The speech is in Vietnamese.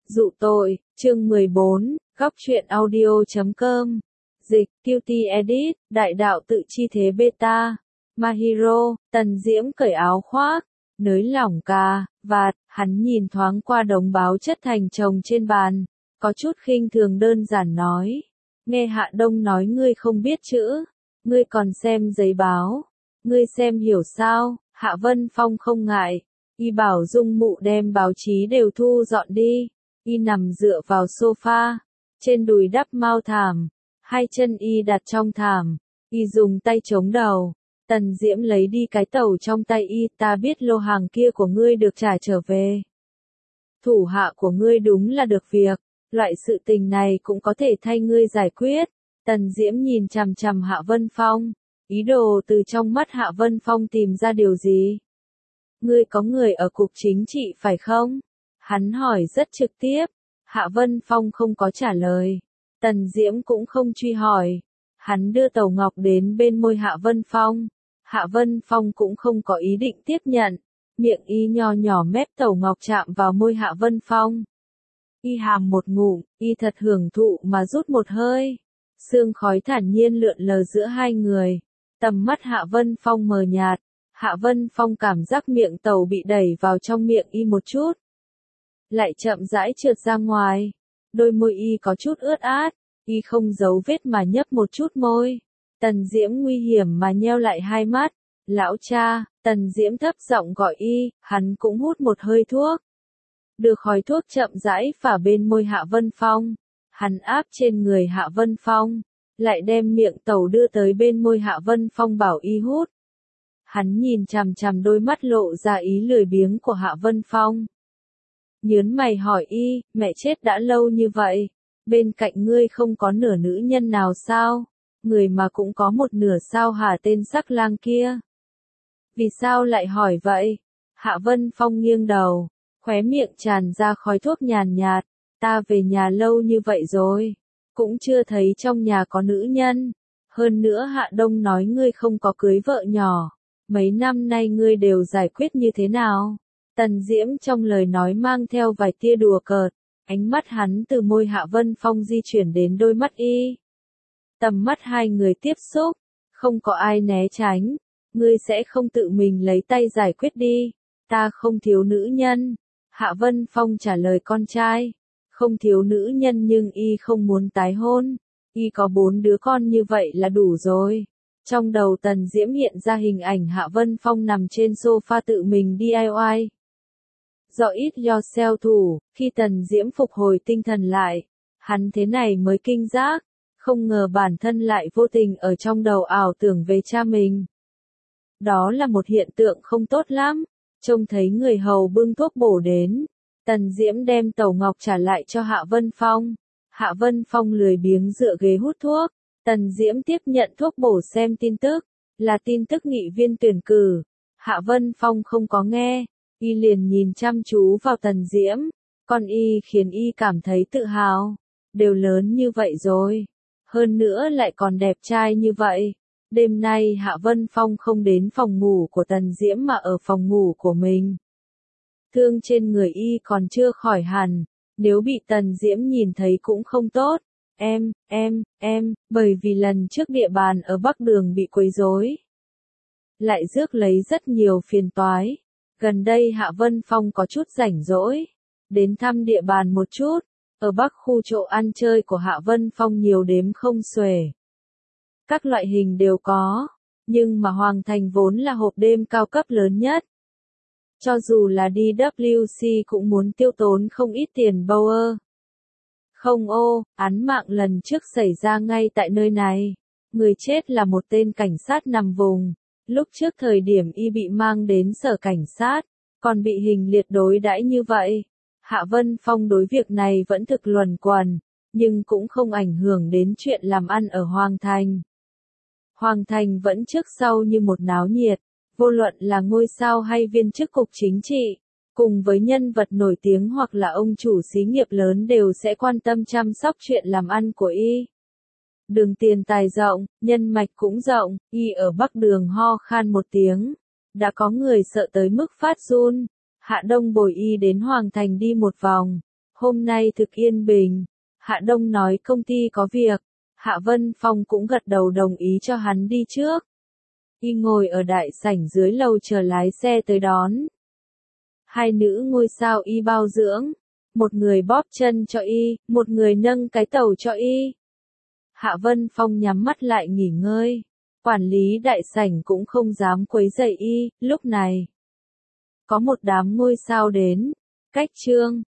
Dụ tội, chương 14, góc truyện audio.com. Dịch, Cutie Edit, đại đạo tự chi thế beta. Mahiro, Tần Diễm cởi áo khoác, nới lỏng cà, vạt, hắn nhìn thoáng qua đống báo chất thành chồng trên bàn, có chút khinh thường đơn giản nói. Nghe Hạ Đông nói ngươi không biết chữ, ngươi còn xem giấy báo, ngươi xem hiểu sao? Hạ Vân Phong không ngại, y bảo Dung Mụ đem báo chí đều thu dọn đi. Y nằm dựa vào sofa, trên đùi đắp mao thảm, hai chân y đặt trong thảm, y dùng tay chống đầu. Tần Diễm lấy đi cái tàu trong tay y, ta biết lô hàng kia của ngươi được trả trở về. Thủ hạ của ngươi đúng là được việc, loại sự tình này cũng có thể thay ngươi giải quyết. Tần Diễm nhìn chằm chằm Hạ Vân Phong, ý đồ từ trong mắt Hạ Vân Phong tìm ra điều gì. Ngươi có người ở cục chính trị phải không? Hắn hỏi rất trực tiếp. Hạ Vân Phong không có trả lời. Tần Diễm cũng không truy hỏi. Hắn đưa tàu ngọc đến bên môi Hạ Vân Phong. Hạ Vân Phong cũng không có ý định tiếp nhận. Miệng y nho nhỏ mép tàu ngọc chạm vào môi Hạ Vân Phong. Y hàm một ngụm, y thật hưởng thụ mà rút một hơi. Sương khói thản nhiên lượn lờ giữa hai người. Tầm mắt Hạ Vân Phong mờ nhạt. Hạ Vân Phong cảm giác miệng tàu bị đẩy vào trong miệng y một chút. Lại chậm rãi trượt ra ngoài. Đôi môi y có chút ướt át. Y không giấu vết mà nhấp một chút môi. Tần Diễm nguy hiểm mà nheo lại hai mắt. Lão cha, Tần Diễm thấp giọng gọi y, hắn cũng hút một hơi thuốc. Đưa khói thuốc chậm rãi phả bên môi Hạ Vân Phong. Hắn áp trên người Hạ Vân Phong. Lại đem miệng tàu đưa tới bên môi Hạ Vân Phong bảo y hút. Hắn nhìn chằm chằm đôi mắt lộ ra ý lười biếng của Hạ Vân Phong. Nhớn mày hỏi y, mẹ chết đã lâu như vậy, bên cạnh ngươi không có nửa nữ nhân nào sao? Người mà cũng có một nửa sao hả tên sắc lang kia? Vì sao lại hỏi vậy? Hạ Vân Phong nghiêng đầu, khóe miệng tràn ra khói thuốc nhàn nhạt, ta về nhà lâu như vậy rồi, cũng chưa thấy trong nhà có nữ nhân. Hơn nữa Hạ Đông nói ngươi không có cưới vợ nhỏ, mấy năm nay ngươi đều giải quyết như thế nào? Tần Diễm trong lời nói mang theo vài tia đùa cợt, ánh mắt hắn từ môi Hạ Vân Phong di chuyển đến đôi mắt y. Tầm mắt hai người tiếp xúc, không có ai né tránh, ngươi sẽ không tự mình lấy tay giải quyết đi, ta không thiếu nữ nhân. Hạ Vân Phong trả lời con trai, không thiếu nữ nhân nhưng y không muốn tái hôn, y có 4 đứa con như vậy là đủ rồi. Trong đầu Tần Diễm hiện ra hình ảnh Hạ Vân Phong nằm trên sofa tự mình DIY. Do it yourself thủ, khi Tần Diễm phục hồi tinh thần lại, hắn thế này mới kinh giác, không ngờ bản thân lại vô tình ở trong đầu ảo tưởng về cha mình. Đó là một hiện tượng không tốt lắm, trông thấy người hầu bưng thuốc bổ đến, Tần Diễm đem tàu ngọc trả lại cho Hạ Vân Phong. Hạ Vân Phong lười biếng dựa ghế hút thuốc, Tần Diễm tiếp nhận thuốc bổ xem tin tức, là tin tức nghị viên tuyển cử. Hạ Vân Phong không có nghe. Y liền nhìn chăm chú vào Tần Diễm, con y khiến y cảm thấy tự hào, đều lớn như vậy rồi, hơn nữa lại còn đẹp trai như vậy. Đêm nay Hạ Vân Phong không đến phòng ngủ của Tần Diễm mà ở phòng ngủ của mình. Thương trên người y còn chưa khỏi hẳn, nếu bị Tần Diễm nhìn thấy cũng không tốt. Bởi vì lần trước địa bàn ở Bắc Đường bị quấy rối, lại rước lấy rất nhiều phiền toái. Gần đây Hạ Vân Phong có chút rảnh rỗi, đến thăm địa bàn một chút. Ở Bắc khu chỗ ăn chơi của Hạ Vân Phong nhiều đếm không xuể. Các loại hình đều có, nhưng mà Hoàng Thành vốn là hộp đêm cao cấp lớn nhất. Cho dù là đi WC cũng muốn tiêu tốn không ít tiền Bauer. Không ô, án mạng lần trước xảy ra ngay tại nơi này. Người chết là một tên cảnh sát nằm vùng. Lúc trước thời điểm y bị mang đến sở cảnh sát, còn bị hình liệt đối đãi như vậy. Hạ Vân Phong đối việc này vẫn thực luẩn quẩn, nhưng cũng không ảnh hưởng đến chuyện làm ăn ở Hoàng Thành. Hoàng Thành vẫn trước sau như một náo nhiệt, vô luận là ngôi sao hay viên chức cục chính trị, cùng với nhân vật nổi tiếng hoặc là ông chủ xí nghiệp lớn đều sẽ quan tâm chăm sóc chuyện làm ăn của y. Đường tiền tài rộng, nhân mạch cũng rộng, y ở Bắc Đường ho khan một tiếng. Đã có người sợ tới mức phát run. Hạ Đông bồi y đến Hoàng Thành đi một vòng. Hôm nay thực yên bình, Hạ Đông nói công ty có việc, Hạ Vân Phong cũng gật đầu đồng ý cho hắn đi trước. Y ngồi ở đại sảnh dưới lầu chờ lái xe tới đón. Hai nữ ngôi sao Y bao dưỡng, một người bóp chân cho Y, một người nâng cái tàu cho Y. Hạ Vân Phong nhắm mắt lại nghỉ ngơi. Quản lý đại sảnh cũng không dám quấy rầy Y, lúc này. Có một đám ngôi sao đến. Cách Trương,